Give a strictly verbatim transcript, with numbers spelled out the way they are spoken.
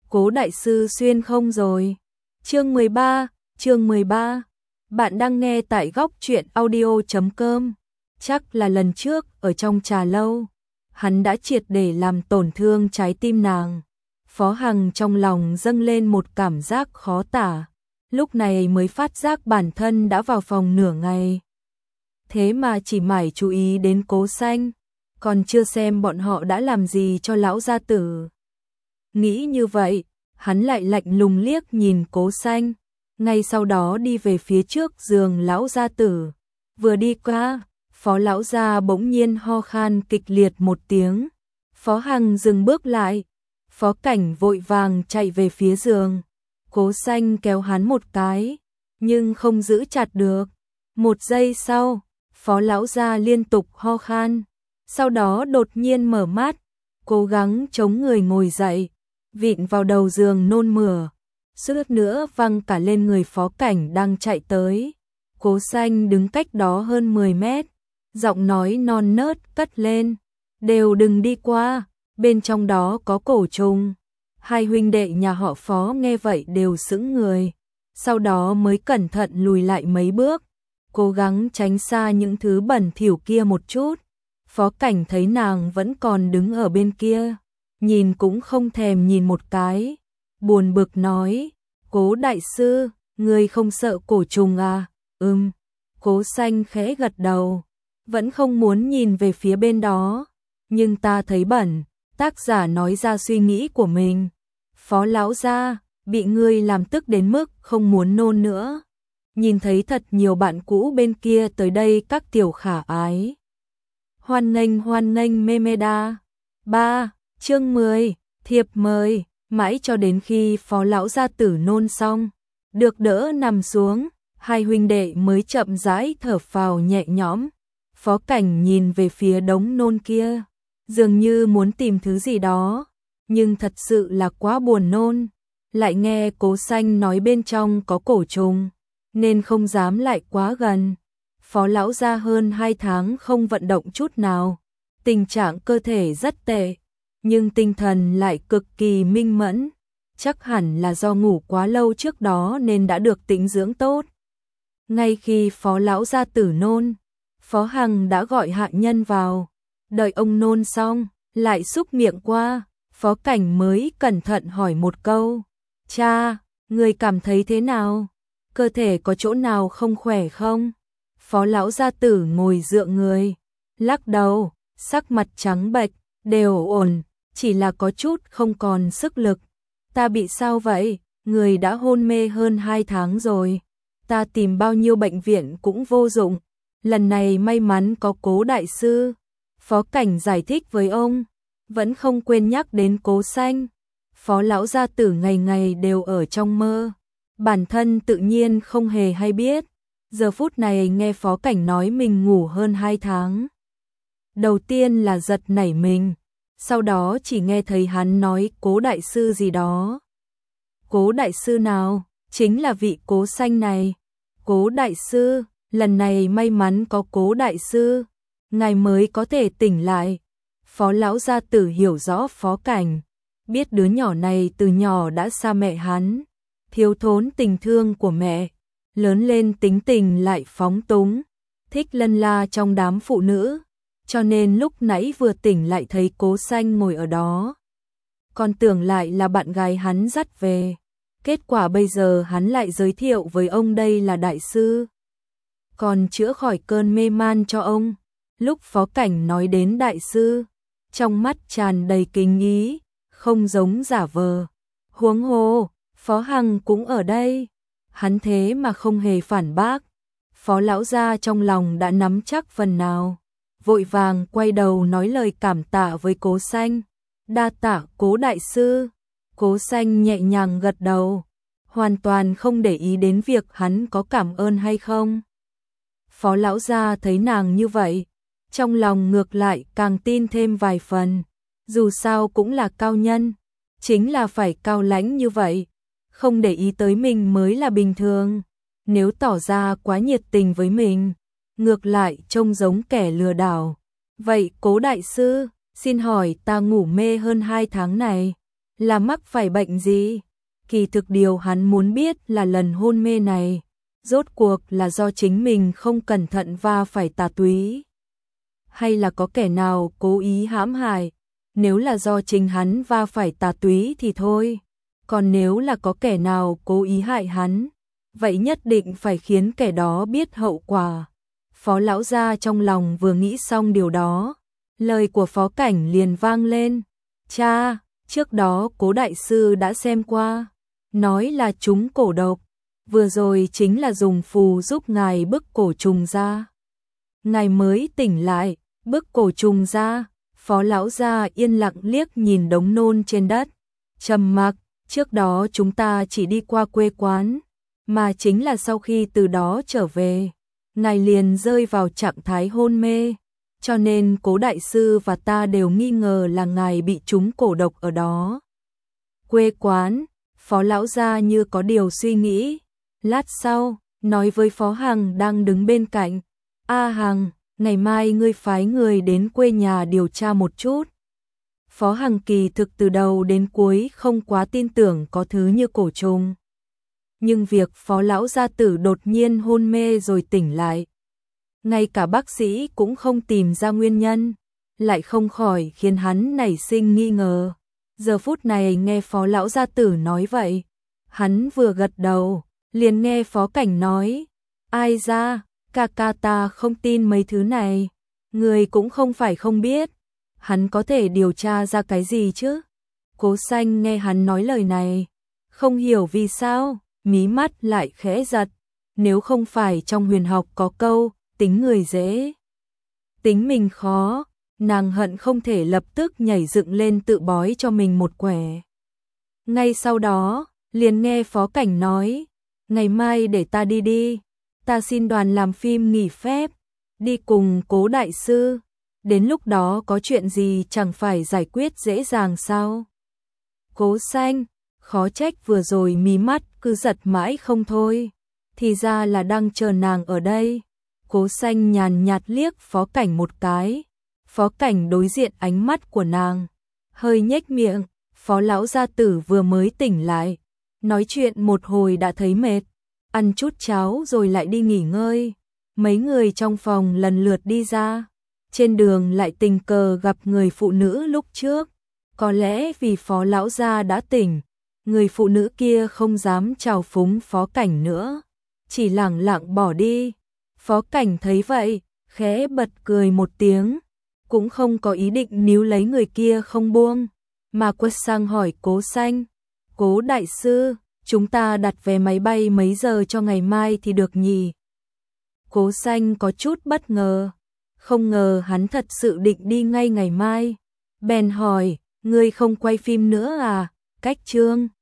Cố đại sư xuyên không rồi. Chương mười ba, chương mười ba. Bạn đang nghe tại góc truyện audio chấm com. Chắc là lần trước ở trong trà lâu, hắn đã triệt để làm tổn thương trái tim nàng. Phó Hằng trong lòng dâng lên một cảm giác khó tả, lúc này mới phát giác bản thân đã vào phòng nửa ngày. Thế mà chỉ mải chú ý đến Cố Xanh, còn chưa xem bọn họ đã làm gì cho lão gia tử. Nghĩ như vậy, hắn lại lạnh lùng liếc nhìn Cố Xanh, ngay sau đó đi về phía trước giường lão gia tử. Vừa đi qua, Phó lão gia bỗng nhiên ho khan kịch liệt một tiếng. Phó Hằng dừng bước lại, Phó Cảnh vội vàng chạy về phía giường. Cố Xanh kéo hắn một cái, nhưng không giữ chặt được. Một giây sau, Phó lão gia liên tục ho khan, sau đó đột nhiên mở mắt, cố gắng chống người ngồi dậy, vịn vào đầu giường nôn mửa, suýt nữa văng cả lên người Phó Cảnh đang chạy tới. Cố Xanh đứng cách đó hơn mười mét, giọng nói non nớt cất lên, đều đừng đi qua, bên trong đó có cổ trùng. Hai huynh đệ nhà họ Phó nghe vậy đều sững người, sau đó mới cẩn thận lùi lại mấy bước, cố gắng tránh xa những thứ bẩn thỉu kia một chút. Phó Cảnh thấy nàng vẫn còn đứng ở bên kia, nhìn cũng không thèm nhìn một cái, buồn bực nói, Cố đại sư, ngươi không sợ cổ trùng à? Ừm. Cố Xanh khẽ gật đầu, vẫn không muốn nhìn về phía bên đó, nhưng ta thấy bẩn. Tác giả nói ra suy nghĩ của mình. Phó lão gia, bị ngươi làm tức đến mức không muốn nôn nữa. Nhìn thấy thật nhiều bạn cũ bên kia tới đây các tiểu khả ái. Hoan nghênh hoan nghênh mê mê đa. ba. Chương mười, thiệp mời. Mãi cho đến khi Phó lão gia tử nôn xong, được đỡ nằm xuống, hai huynh đệ mới chậm rãi thở phào nhẹ nhõm. Phó Cảnh nhìn về phía đống nôn kia, dường như muốn tìm thứ gì đó, nhưng thật sự là quá buồn nôn. Lại nghe Cố Xanh nói bên trong có cổ trùng, nên không dám lại quá gần. Phó lão gia hơn hai tháng không vận động chút nào, tình trạng cơ thể rất tệ, nhưng tinh thần lại cực kỳ minh mẫn, chắc hẳn là do ngủ quá lâu trước đó nên đã được tĩnh dưỡng tốt. Ngay khi Phó lão gia tử nôn, Phó Hằng đã gọi hạ nhân vào, đợi ông nôn xong, lại xúc miệng qua, Phó Cảnh mới cẩn thận hỏi một câu, cha, người cảm thấy thế nào? Cơ thể có chỗ nào không khỏe không? Phó lão gia tử ngồi dựa người, lắc đầu, sắc mặt trắng bệch, đều ổn, chỉ là có chút không còn sức lực. Ta bị sao vậy? Người đã hôn mê hơn hai tháng rồi, ta tìm bao nhiêu bệnh viện cũng vô dụng, lần này may mắn có Cố đại sư. Phó Cảnh giải thích với ông, vẫn không quên nhắc đến Cố Xanh. Phó lão gia tử ngày ngày đều ở trong mơ, bản thân tự nhiên không hề hay biết. Giờ phút này nghe Phó Cảnh nói mình ngủ hơn hai tháng, đầu tiên là giật nảy mình, sau đó chỉ nghe thấy hắn nói Cố đại sư gì đó. Cố đại sư nào? Chính là vị Cố Xanh này. Cố đại sư, lần này may mắn có Cố đại sư, ngài mới có thể tỉnh lại. Phó lão gia tử hiểu rõ Phó Cảnh, biết đứa nhỏ này từ nhỏ đã xa mẹ hắn, thiếu thốn tình thương của mẹ, lớn lên tính tình lại phóng túng, thích lân la trong đám phụ nữ, cho nên lúc nãy vừa tỉnh lại thấy Cố Xanh ngồi ở đó, còn tưởng lại là bạn gái hắn dắt về. Kết quả bây giờ hắn lại giới thiệu với ông đây là đại sư, còn chữa khỏi cơn mê man cho ông. Lúc Phó Cảnh nói đến đại sư, trong mắt tràn đầy kính ý, không giống giả vờ. Huống hồ, Phó Hằng cũng ở đây, hắn thế mà không hề phản bác. Phó lão gia trong lòng đã nắm chắc phần nào, vội vàng quay đầu nói lời cảm tạ với Cố Xanh. Đa tạ Cố đại sư. Cố Xanh nhẹ nhàng gật đầu, hoàn toàn không để ý đến việc hắn có cảm ơn hay không. Phó lão gia thấy nàng như vậy, trong lòng ngược lại càng tin thêm vài phần, dù sao cũng là cao nhân, chính là phải cao lãnh như vậy, không để ý tới mình mới là bình thường. Nếu tỏ ra quá nhiệt tình với mình, ngược lại trông giống kẻ lừa đảo. Vậy Cố đại sư, xin hỏi ta ngủ mê hơn hai tháng này, là mắc phải bệnh gì? Kỳ thực điều hắn muốn biết là lần hôn mê này, rốt cuộc là do chính mình không cẩn thận va phải tà túy, hay là có kẻ nào cố ý hãm hại. Nếu là do chính hắn va phải tà túy thì thôi, còn nếu là có kẻ nào cố ý hại hắn, vậy nhất định phải khiến kẻ đó biết hậu quả. Phó lão gia trong lòng vừa nghĩ xong điều đó, lời của Phó Cảnh liền vang lên. Cha, trước đó Cố đại sư đã xem qua, nói là chúng cổ độc, vừa rồi chính là dùng phù giúp ngài bức cổ trùng ra. Ngài mới tỉnh lại, bức cổ trùng ra. Phó lão gia yên lặng liếc nhìn đống nôn trên đất, trầm mặc. Trước đó chúng ta chỉ đi qua quê quán, mà chính là sau khi từ đó trở về, ngài liền rơi vào trạng thái hôn mê, cho nên Cố đại sư và ta đều nghi ngờ là ngài bị trúng cổ độc ở đó. Quê quán? Phó lão gia như có điều suy nghĩ, lát sau nói với Phó Hằng đang đứng bên cạnh. A Hằng, ngày mai ngươi phái người đến quê nhà điều tra một chút. Phó Hằng kỳ thực từ đầu đến cuối không quá tin tưởng có thứ như cổ trùng. Nhưng việc Phó lão gia tử đột nhiên hôn mê rồi tỉnh lại, ngay cả bác sĩ cũng không tìm ra nguyên nhân, lại không khỏi khiến hắn nảy sinh nghi ngờ. Giờ phút này nghe Phó lão gia tử nói vậy, hắn vừa gật đầu, liền nghe Phó Cảnh nói, ai ra, ca ca ta không tin mấy thứ này, người cũng không phải không biết, hắn có thể điều tra ra cái gì chứ? Cố Xanh nghe hắn nói lời này, không hiểu vì sao, mí mắt lại khẽ giật, nếu không phải trong huyền học có câu, tính người dễ, tính mình khó, nàng hận không thể lập tức nhảy dựng lên tự bói cho mình một quẻ. Ngay sau đó, liền nghe Phó Cảnh nói, ngày mai để ta đi đi, ta xin đoàn làm phim nghỉ phép, đi cùng Cố đại sư, đến lúc đó có chuyện gì chẳng phải giải quyết dễ dàng sao? Cố Xanh, khó trách vừa rồi mí mắt cứ giật mãi không thôi, thì ra là đang chờ nàng ở đây. Cố Xanh nhàn nhạt liếc Phó Cảnh một cái, Phó Cảnh đối diện ánh mắt của nàng, hơi nhếch miệng. Phó lão gia tử vừa mới tỉnh lại, nói chuyện một hồi đã thấy mệt, ăn chút cháo rồi lại đi nghỉ ngơi. Mấy người trong phòng lần lượt đi ra, trên đường lại tình cờ gặp người phụ nữ lúc trước. Có lẽ vì Phó lão gia đã tỉnh, người phụ nữ kia không dám chào phúng Phó Cảnh nữa, chỉ lẳng lặng bỏ đi. Phó Cảnh thấy vậy, khẽ bật cười một tiếng, cũng không có ý định níu lấy người kia không buông, mà quay sang hỏi Cố Xanh, Cố đại sư, chúng ta đặt vé máy bay mấy giờ cho ngày mai thì được nhỉ? Cố Xanh có chút bất ngờ, không ngờ hắn thật sự định đi ngay ngày mai, bèn hỏi, ngươi không quay phim nữa à? Cách chương